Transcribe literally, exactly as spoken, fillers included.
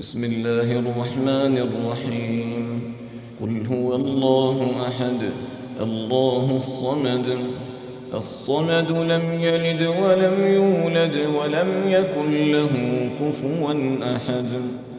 بسم الله الرحمن الرحيم. قل هو الله أحد الله الصمد الصمد لم يلد ولم يولد ولم يكن له كفوا أحد.